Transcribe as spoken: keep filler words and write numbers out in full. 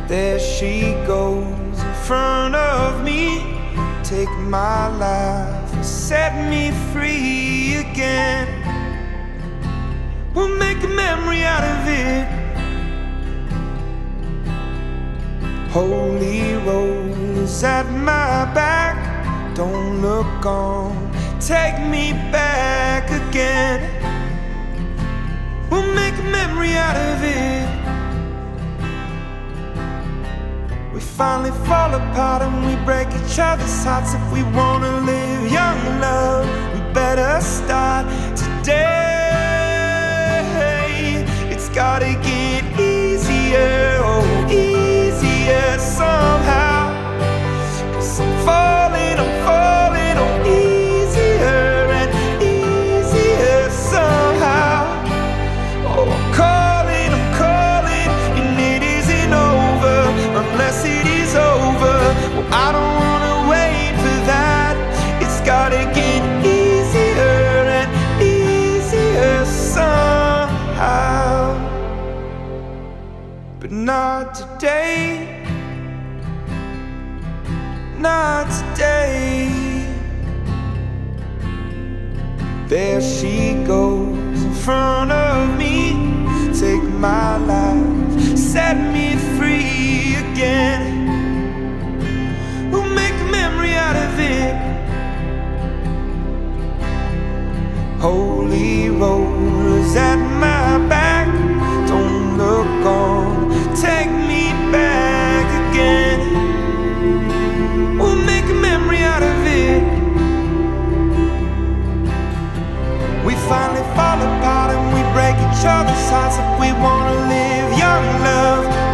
There she goes in front of me. Take my life and set me free again. We'll make a memory out of it. Holy rollers at my back. Don't look on, take me back again. We'll make a memory out of it. We finally fall apart and we break each other's hearts. If we wanna live young and love, we better start today. It's gotta get easier, oh easier somehow. 'Cause I'm falling, I'm falling, oh easier and easier somehow. Oh, I'm calling, I'm calling, and it isn't over unless it is over. Well, I don't wanna wait for that. It's gotta get easier and easier somehow. But not today, not today. There she goes in front of me. Take my life, set me free again. We'll make a memory out of it. Holy rollers at my back. Don't look on, take me back again. We'll make a memory out of it. We finally fall apart and we break each other's hearts. If we wanna live young love,